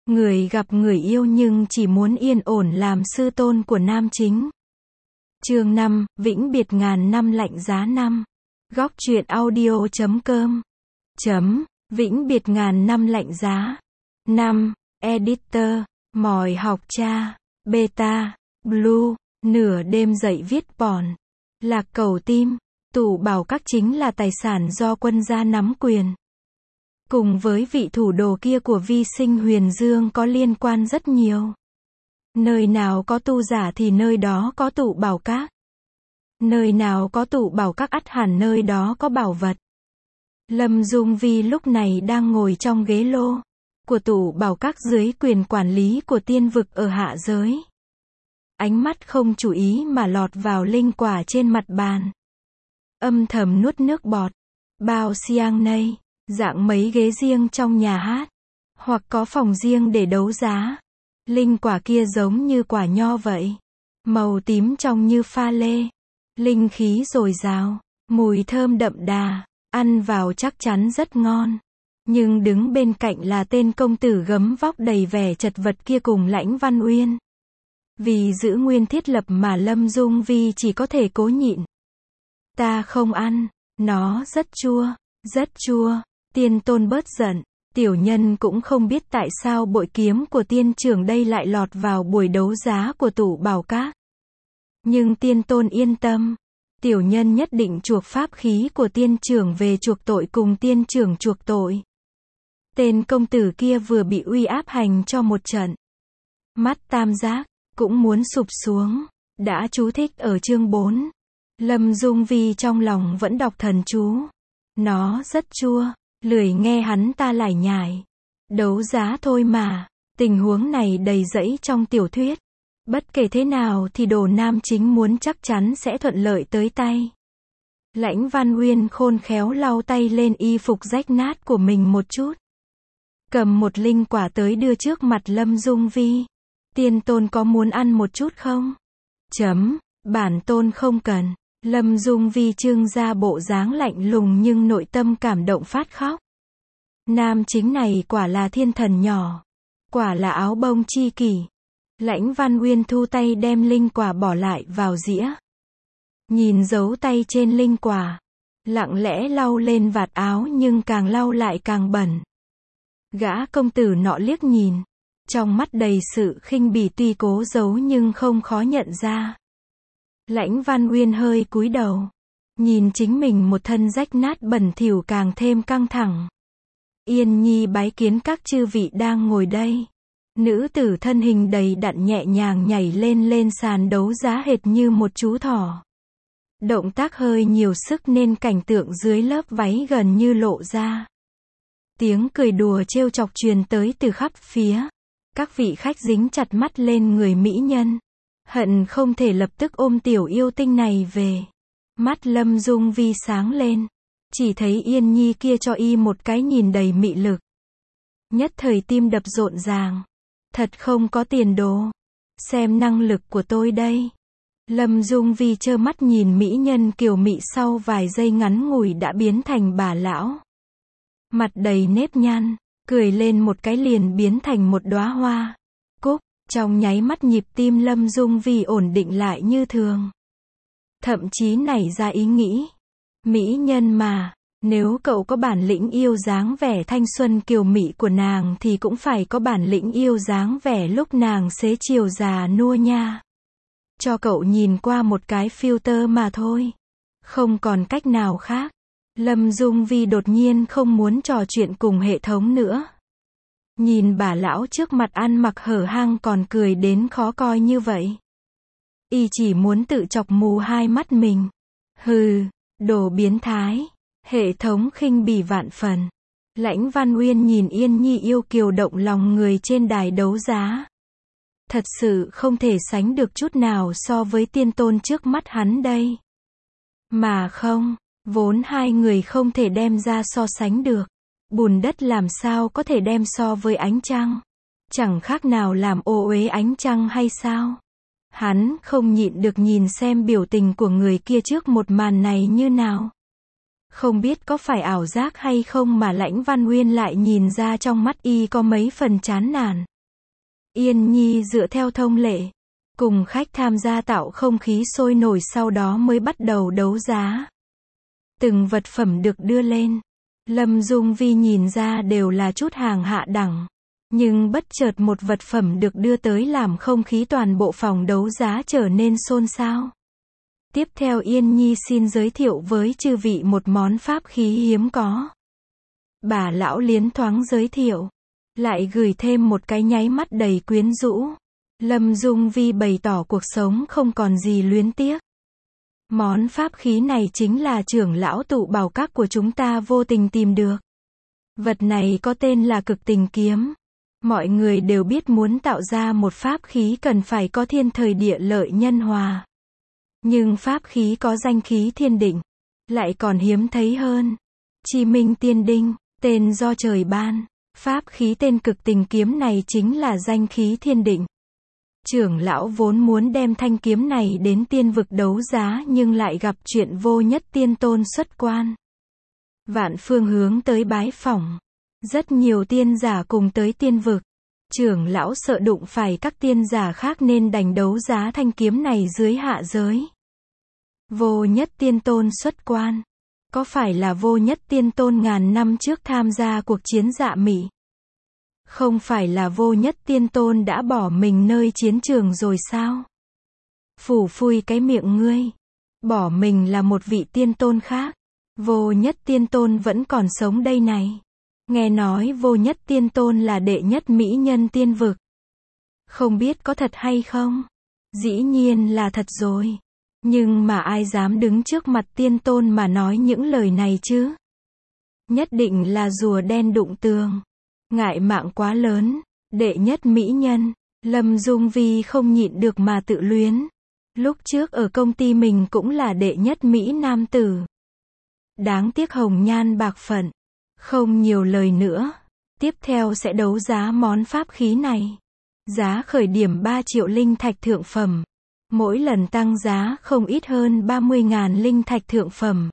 Người gặp người yêu nhưng chỉ muốn yên ổn làm sư tôn của nam chính. Chương 5, vĩnh biệt ngàn năm lạnh giá năm. Góc truyện audio.com. Vĩnh biệt ngàn năm lạnh giá. 5. Editor. Mỏi học cha. Beta. Blue. Nửa đêm dậy viết bòn. Lạc cầu tim. Tủ bảo các chính là tài sản do quân gia nắm quyền. Cùng với vị thủ đồ kia của vi sinh Huyền Dương có liên quan rất nhiều. Nơi nào có tu giả thì nơi đó có tụ bảo các. Nơi nào có tụ bảo các ắt hẳn nơi đó có bảo vật. Lâm Dung Vi lúc này đang ngồi trong ghế lô của tụ bảo các dưới quyền quản lý của tiên vực ở hạ giới. Ánh mắt không chú ý mà lọt vào linh quả trên mặt bàn. Âm thầm nuốt nước bọt. Bao xiang nây, dạng mấy ghế riêng trong nhà hát, hoặc có phòng riêng để đấu giá. Linh quả kia giống như quả nho vậy. Màu tím trong như pha lê. Linh khí dồi dào, mùi thơm đậm đà, ăn vào chắc chắn rất ngon. Nhưng đứng bên cạnh là tên công tử gấm vóc đầy vẻ chật vật kia cùng Lãnh Văn Uyên. Vì giữ nguyên thiết lập mà Lâm Dung Vi chỉ có thể cố nhịn. Ta không ăn, nó rất chua, rất chua. Tiên tôn bớt giận, tiểu nhân cũng không biết tại sao bội kiếm của tiên trưởng đây lại lọt vào buổi đấu giá của tụ bảo các. Nhưng tiên tôn yên tâm, tiểu nhân nhất định chuộc pháp khí của tiên trưởng về chuộc tội cùng tiên trưởng chuộc tội. Tên công tử kia vừa bị uy áp hành cho một trận. Mắt tam giác, cũng muốn sụp xuống, đã chú thích ở chương 4. Lâm Dung Vi trong lòng vẫn đọc thần chú. Nó rất chua, lười nghe hắn ta lải nhải. Đấu giá thôi mà, tình huống này đầy rẫy trong tiểu thuyết. Bất kể thế nào thì đồ nam chính muốn chắc chắn sẽ thuận lợi tới tay. Lãnh Văn Uyên khôn khéo lau tay lên y phục rách nát của mình một chút. Cầm một linh quả tới đưa trước mặt Lâm Dung Vi. Tiên tôn có muốn ăn một chút không? Bản tôn không cần. Lâm Dung Vi trưng ra bộ dáng lạnh lùng nhưng nội tâm cảm động phát khóc. Nam chính này quả là thiên thần nhỏ. Quả là áo bông chi kỷ. Lãnh Văn Uyên thu tay đem linh quả bỏ lại vào dĩa. Nhìn dấu tay trên linh quả. Lặng lẽ lau lên vạt áo nhưng càng lau lại càng bẩn. Gã công tử nọ liếc nhìn. Trong mắt đầy sự khinh bỉ tuy cố giấu nhưng không khó nhận ra. Lãnh Văn Uyên hơi cúi đầu. Nhìn chính mình một thân rách nát bẩn thỉu càng thêm căng thẳng. Yên nhi bái kiến các chư vị đang ngồi đây. Nữ tử thân hình đầy đặn nhẹ nhàng nhảy lên sàn đấu giá hệt như một chú thỏ. Động tác hơi nhiều sức nên cảnh tượng dưới lớp váy gần như lộ ra. Tiếng cười đùa trêu chọc truyền tới từ khắp phía. Các vị khách dính chặt mắt lên người mỹ nhân. Hận không thể lập tức ôm tiểu yêu tinh này về. Mắt Lâm Dung Vi sáng lên. Chỉ thấy Yên Nhi kia cho y một cái nhìn đầy mị lực. Nhất thời tim đập rộn ràng. Thật không có tiền đồ. Xem năng lực của tôi đây. Lâm Dung Vi trơ mắt nhìn mỹ nhân kiều mị sau vài giây ngắn ngủi đã biến thành bà lão. Mặt đầy nếp nhăn, cười lên một cái liền biến thành một đóa hoa. Cúc, trong nháy mắt nhịp tim Lâm Dung Vi ổn định lại như thường. Thậm chí nảy ra ý nghĩ. Mỹ nhân mà, nếu cậu có bản lĩnh yêu dáng vẻ thanh xuân kiều mị của nàng thì cũng phải có bản lĩnh yêu dáng vẻ lúc nàng xế chiều già nua nha. Cho cậu nhìn qua một cái filter mà thôi. Không còn cách nào khác. Lâm Dung Vi đột nhiên không muốn trò chuyện cùng hệ thống nữa. Nhìn bà lão trước mặt ăn mặc hở hang còn cười đến khó coi như vậy. Y chỉ muốn tự chọc mù hai mắt mình. Hừ, đồ biến thái. Hệ thống khinh bỉ vạn phần. Lãnh Văn Uyên nhìn Yên Nhi yêu kiều động lòng người trên đài đấu giá. Thật sự không thể sánh được chút nào so với tiên tôn trước mắt hắn đây. Mà không, vốn hai người không thể đem ra so sánh được. Bùn đất làm sao có thể đem so với ánh trăng. Chẳng khác nào làm ô uế ánh trăng hay sao. Hắn không nhịn được nhìn xem biểu tình của người kia trước một màn này như nào. Không biết có phải ảo giác hay không mà Lãnh Văn Uyên lại nhìn ra trong mắt y có mấy phần chán nản. Yên Nhi dựa theo thông lệ, cùng khách tham gia tạo không khí sôi nổi, sau đó mới bắt đầu đấu giá. Từng vật phẩm được đưa lên. Lâm Dung Vi nhìn ra đều là chút hàng hạ đẳng. Nhưng bất chợt một vật phẩm được đưa tới làm không khí toàn bộ phòng đấu giá trở nên xôn xao. Tiếp theo Yên Nhi xin giới thiệu với chư vị một món pháp khí hiếm có. Bà lão liến thoáng giới thiệu. Lại gửi thêm một cái nháy mắt đầy quyến rũ. Lâm Dung Vi bày tỏ cuộc sống không còn gì luyến tiếc. Món pháp khí này chính là trưởng lão tụ bảo các của chúng ta vô tình tìm được. Vật này có tên là Cực Tình Kiếm. Mọi người đều biết muốn tạo ra một pháp khí cần phải có thiên thời địa lợi nhân hòa. Nhưng pháp khí có danh khí thiên định, lại còn hiếm thấy hơn. Chi Minh Tiên Đinh, tên do trời ban. Pháp khí tên Cực Tình Kiếm này chính là danh khí thiên định. Trưởng lão vốn muốn đem thanh kiếm này đến tiên vực đấu giá nhưng lại gặp chuyện Vô Nhất Tiên Tôn xuất quan. Vạn phương hướng tới bái phỏng. Rất nhiều tiên giả cùng tới tiên vực. Trưởng lão sợ đụng phải các tiên giả khác nên đành đấu giá thanh kiếm này dưới hạ giới. Vô Nhất Tiên Tôn xuất quan. Có phải là Vô Nhất Tiên Tôn ngàn năm trước tham gia cuộc chiến Dạ Mị? Không phải là Vô Nhất Tiên Tôn đã bỏ mình nơi chiến trường rồi sao? Phủ phui cái miệng ngươi. Bỏ mình là một vị tiên tôn khác. Vô Nhất Tiên Tôn vẫn còn sống đây này. Nghe nói Vô Nhất Tiên Tôn là đệ nhất mỹ nhân tiên vực. Không biết có thật hay không? Dĩ nhiên là thật rồi. Nhưng mà ai dám đứng trước mặt tiên tôn mà nói những lời này chứ? Nhất định là rùa đen đụng tường. Ngại mạng quá lớn. Đệ nhất mỹ nhân. Lâm Dung Vi không nhịn được mà tự luyến. Lúc trước ở công ty mình cũng là đệ nhất mỹ nam tử. Đáng tiếc hồng nhan bạc phận. Không nhiều lời nữa. Tiếp theo sẽ đấu giá món pháp khí này. Giá khởi điểm 3 triệu linh thạch thượng phẩm. Mỗi lần tăng giá không ít hơn 30.000 linh thạch thượng phẩm.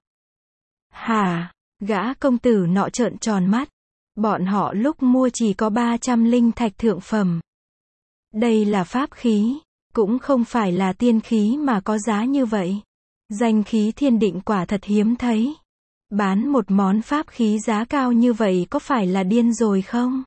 Hả? Gã công tử nọ trợn tròn mắt. Bọn họ lúc mua chỉ có 300 linh thạch thượng phẩm. Đây là pháp khí. Cũng không phải là tiên khí mà có giá như vậy. Danh khí thiên định quả thật hiếm thấy. Bán một món pháp khí giá cao như vậy có phải là điên rồi không?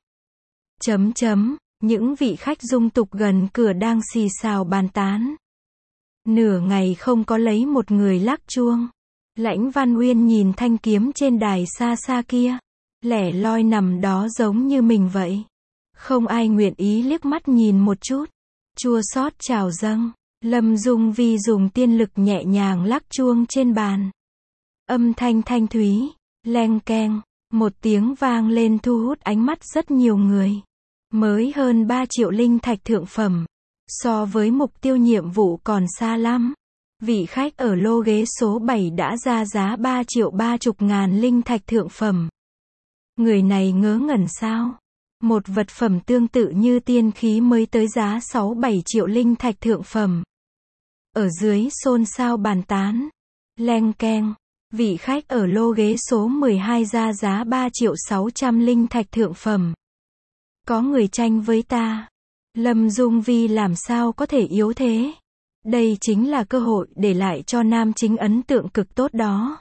Những vị khách dung tục gần cửa đang xì xào bàn tán. Nửa ngày không có lấy một người lắc chuông. Lãnh Văn Uyên nhìn thanh kiếm trên đài xa xa kia. Lẻ loi nằm đó giống như mình vậy. Không ai nguyện ý liếc mắt nhìn một chút. Chua xót trào dâng. Lâm Dung Vi dùng tiên lực nhẹ nhàng lắc chuông trên bàn. Âm thanh thanh thúy, leng keng, một tiếng vang lên thu hút ánh mắt rất nhiều người. Mới hơn 3 triệu linh thạch thượng phẩm. So với mục tiêu nhiệm vụ còn xa lắm. Vị khách ở lô ghế số 7 đã ra giá 3 triệu 30.000 linh thạch thượng phẩm. Người này ngớ ngẩn sao? Một vật phẩm tương tự như tiên khí mới tới giá 6-7 triệu linh thạch thượng phẩm. Ở dưới xôn xao bàn tán. Leng keng. Vị khách ở lô ghế số 12 ra giá 3 triệu 600 linh thạch thượng phẩm. Có người tranh với ta. Lâm Dung Vi làm sao có thể yếu thế? Đây chính là cơ hội để lại cho nam chính ấn tượng cực tốt đó.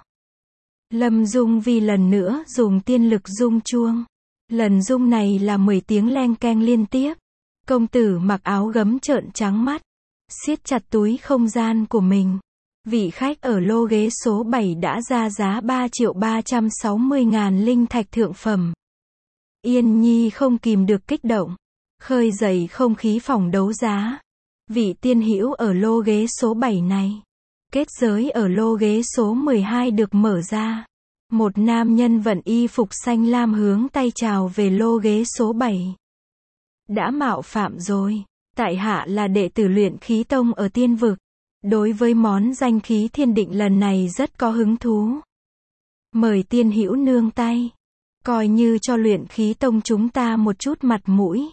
Lâm Dung Vi lần nữa dùng tiên lực rung chuông. Lần rung này là 10 tiếng leng keng liên tiếp. Công tử mặc áo gấm trợn trắng mắt. Siết chặt túi không gian của mình. Vị khách ở lô ghế số 7 đã ra giá 3 triệu 360.000 linh thạch thượng phẩm. Yên Nhi không kìm được kích động. Khơi dậy không khí phòng đấu giá. Vị tiên hữu ở lô ghế số 7 này. Kết giới ở lô ghế số 12 được mở ra. Một nam nhân vận y phục xanh lam hướng tay chào về lô ghế số 7. Đã mạo phạm rồi. Tại hạ là đệ tử luyện khí tông ở tiên vực. Đối với món danh khí thiên định lần này rất có hứng thú. Mời tiên hữu nương tay. Coi như cho luyện khí tông chúng ta một chút mặt mũi.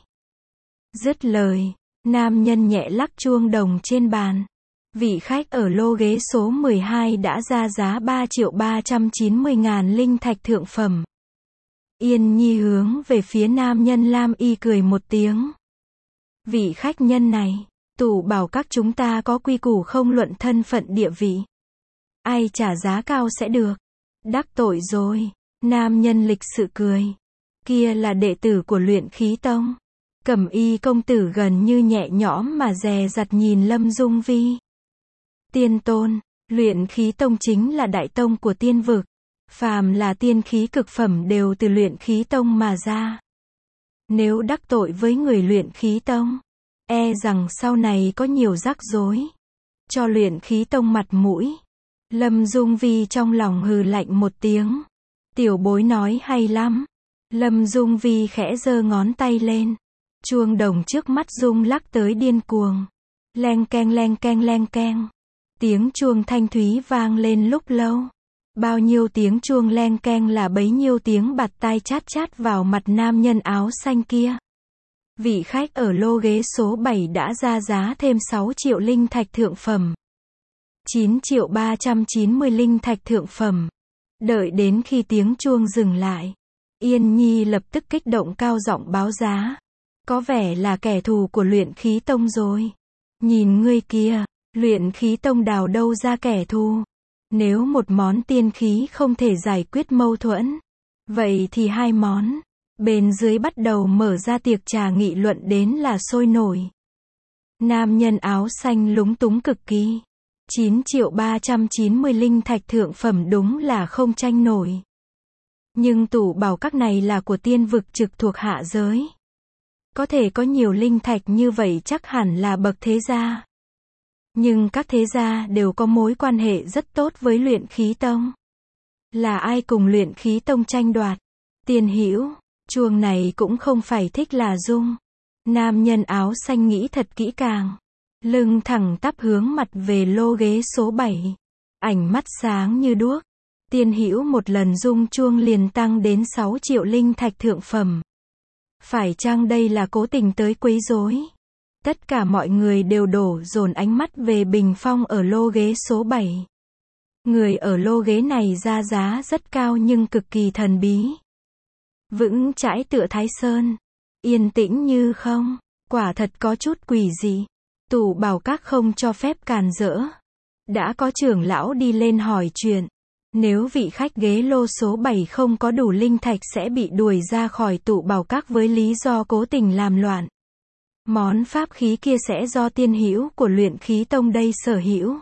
Dứt lời, nam nhân nhẹ lắc chuông đồng trên bàn. Vị khách ở lô ghế số 12 đã ra giá 3 triệu 390.000 linh thạch thượng phẩm. Yên Nhi hướng về phía nam nhân lam y cười một tiếng. Vị khách nhân này, tủ bảo các chúng ta có quy củ không luận thân phận địa vị. Ai trả giá cao sẽ được. Đắc tội rồi. Nam nhân lịch sự cười. Kia là đệ tử của Luyện Khí Tông. Cẩm Y công tử gần như nhẹ nhõm mà dè dặt nhìn Lâm Dung Vi. Tiên tôn, Luyện Khí Tông chính là đại tông của tiên vực. Phàm là tiên khí cực phẩm đều từ Luyện Khí Tông mà ra. Nếu đắc tội với người Luyện Khí Tông, e rằng sau này có nhiều rắc rối. Cho Luyện Khí Tông mặt mũi. Lâm Dung Vi trong lòng hừ lạnh một tiếng. Tiểu bối nói hay lắm. Lâm Dung Vi khẽ giơ ngón tay lên. Chuông đồng trước mắt rung lắc tới điên cuồng. Leng keng leng keng leng keng. Tiếng chuông thanh thúy vang lên lúc lâu. Bao nhiêu tiếng chuông leng keng là bấy nhiêu tiếng bạt tai chát chát vào mặt nam nhân áo xanh kia. Vị khách ở lô ghế số 7 đã ra giá thêm 6 triệu linh thạch thượng phẩm. 9 triệu 390 linh thạch thượng phẩm. Đợi đến khi tiếng chuông dừng lại, Yên Nhi lập tức kích động cao giọng báo giá. Có vẻ là kẻ thù của Luyện Khí Tông rồi. Nhìn ngươi kia, Luyện Khí Tông đào đâu ra kẻ thù. Nếu một món tiên khí không thể giải quyết mâu thuẫn, vậy thì hai món. Bên dưới bắt đầu mở ra tiệc trà nghị luận đến là sôi nổi. Nam nhân áo xanh lúng túng cực kỳ. 9 triệu 390 linh thạch thượng phẩm đúng là không tranh nổi. Nhưng tủ bảo các này là của tiên vực trực thuộc hạ giới. Có thể có nhiều linh thạch như vậy chắc hẳn là bậc thế gia. Nhưng các thế gia đều có mối quan hệ rất tốt với Luyện Khí Tông. Là ai cùng Luyện Khí Tông tranh đoạt? Tiên Hữu, chuông này cũng không phải thích là dung. Nam nhân áo xanh nghĩ thật kỹ càng. Lưng thẳng tắp hướng mặt về lô ghế số 7. Ánh mắt sáng như đuốc. Tiên Hữu một lần rung chuông liền tăng đến 6 triệu linh thạch thượng phẩm. Phải chăng đây là cố tình tới quấy rối? Tất cả mọi người đều đổ dồn ánh mắt về bình phong ở lô ghế số 7. Người ở lô ghế này ra giá rất cao nhưng cực kỳ thần bí. Vững chãi tựa Thái Sơn. Yên tĩnh như không. Quả thật có chút quỷ dị. Tủ bảo các không cho phép càn rỡ. Đã có trưởng lão đi lên hỏi chuyện. Nếu vị khách ghế lô số 7 không có đủ linh thạch sẽ bị đuổi ra khỏi tủ bảo các với lý do cố tình làm loạn. Món pháp khí kia sẽ do tiên hữu của Luyện Khí Tông đây sở hữu.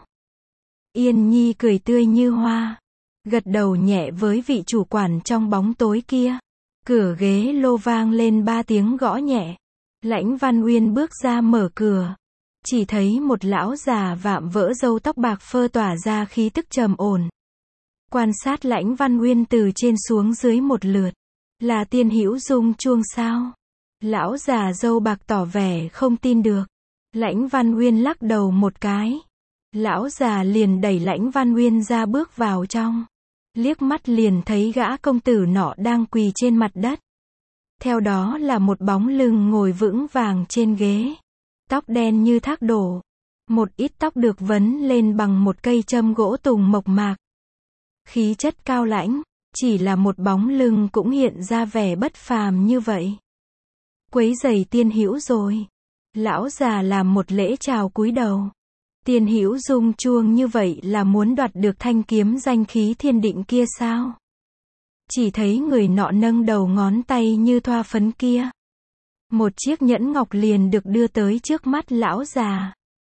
Yên Nhi cười tươi như hoa. Gật đầu nhẹ với vị chủ quản trong bóng tối kia. Cửa ghế lô vang lên 3 tiếng gõ nhẹ. Lãnh Văn Uyên bước ra mở cửa. Chỉ thấy một lão già vạm vỡ râu tóc bạc phơ tỏa ra khí tức trầm ổn. Quan sát Lãnh Văn Uyên từ trên xuống dưới một lượt. Là tiên hữu rung chuông sao? Lão già râu bạc tỏ vẻ không tin được. Lãnh Văn Uyên lắc đầu một cái. Lão già liền đẩy Lãnh Văn Uyên ra bước vào trong. Liếc mắt liền thấy gã công tử nọ đang quỳ trên mặt đất. Theo đó là một bóng lưng ngồi vững vàng trên ghế. Tóc đen như thác đổ. Một ít tóc được vấn lên bằng một cây châm gỗ tùng mộc mạc. Khí chất cao lãnh, chỉ là một bóng lưng cũng hiện ra vẻ bất phàm như vậy. Quấy rầy tiên hữu rồi. Lão già làm một lễ chào cúi đầu. Tiên hữu rung chuông như vậy là muốn đoạt được thanh kiếm danh khí thiên định kia sao? Chỉ thấy người nọ nâng đầu ngón tay như thoa phấn kia. Một chiếc nhẫn ngọc liền được đưa tới trước mắt lão già.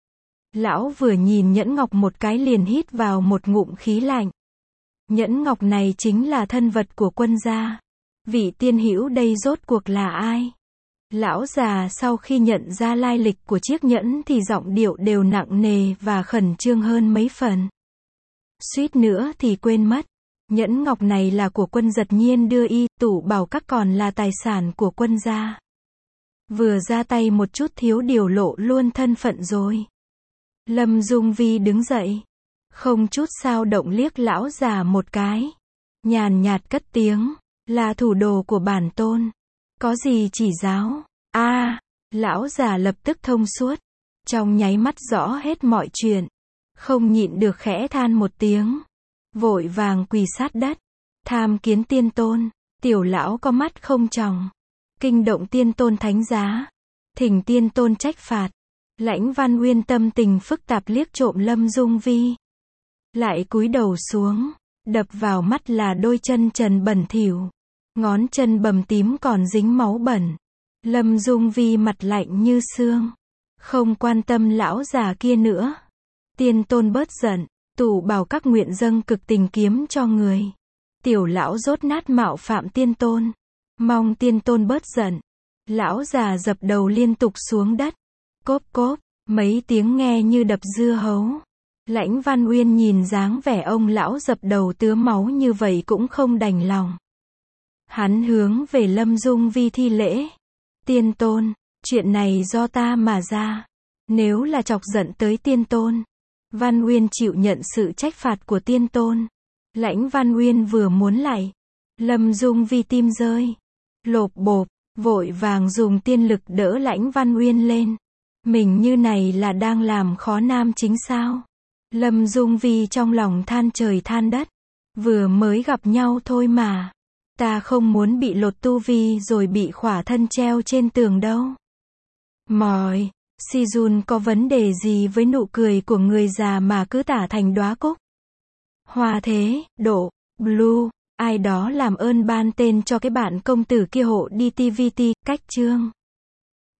Lão vừa nhìn nhẫn ngọc một cái liền hít vào một ngụm khí lạnh. Nhẫn ngọc này chính là thân vật của quân gia. Vị tiên hữu đây rốt cuộc là ai? Lão già sau khi nhận ra lai lịch của chiếc nhẫn thì giọng điệu đều nặng nề và khẩn trương hơn mấy phần. Suýt nữa thì quên mất. Nhẫn ngọc này là của quân Giật Nhiên đưa y, tủ bảo các còn là tài sản của quân gia. Vừa ra tay một chút thiếu điều lộ luôn thân phận rồi. Lâm Dung Vi đứng dậy. Không chút sao động liếc lão già một cái. Nhàn nhạt cất tiếng. Là thủ đồ của bản tôn. Có gì chỉ giáo? Lão già lập tức thông suốt. Trong nháy mắt rõ hết mọi chuyện. Không nhịn được khẽ than một tiếng. Vội vàng quỳ sát đất. Tham kiến tiên tôn. Tiểu lão có mắt không tròng. Kinh động tiên tôn thánh giá. Thỉnh tiên tôn trách phạt. Lãnh Văn Uyên tâm tình phức tạp liếc trộm Lâm Dung Vi. Lại cúi đầu xuống, đập vào mắt là đôi chân trần bẩn thỉu. Ngón chân bầm tím còn dính máu bẩn. Lâm Dung Vi mặt lạnh như xương. Không quan tâm lão già kia nữa. Tiên tôn bớt giận, tụ bảo các nguyện dâng cực tình kiếm cho người. Tiểu lão dốt nát mạo phạm tiên tôn. Mong tiên tôn bớt giận. Lão già dập đầu liên tục xuống đất. Cốp cốp, mấy tiếng nghe như đập dưa hấu. Lãnh Văn Uyên nhìn dáng vẻ ông lão dập đầu tứa máu như vậy cũng không đành lòng. Hắn hướng về Lâm Dung Vi thi lễ. Tiên tôn, chuyện này do ta mà ra. Nếu là chọc giận tới tiên tôn, Văn Uyên chịu nhận sự trách phạt của tiên tôn. Lãnh Văn Uyên vừa muốn lạy, Lâm Dung Vi tim rơi. Lộp bộp, vội vàng dùng tiên lực đỡ Lãnh Văn Uyên lên. Mình như này là đang làm khó nam chính sao? Lâm Dung Vi trong lòng than trời than đất. Vừa mới gặp nhau thôi mà. Ta không muốn bị lột tu vi rồi bị khỏa thân treo trên tường đâu. Mỏi, Si Jun có vấn đề gì với nụ cười của người già mà cứ tả thành đóa cúc? Hoa thế, độ, blue, ai đó làm ơn ban tên cho cái bạn công tử kia hộ đi TVT, cách chương.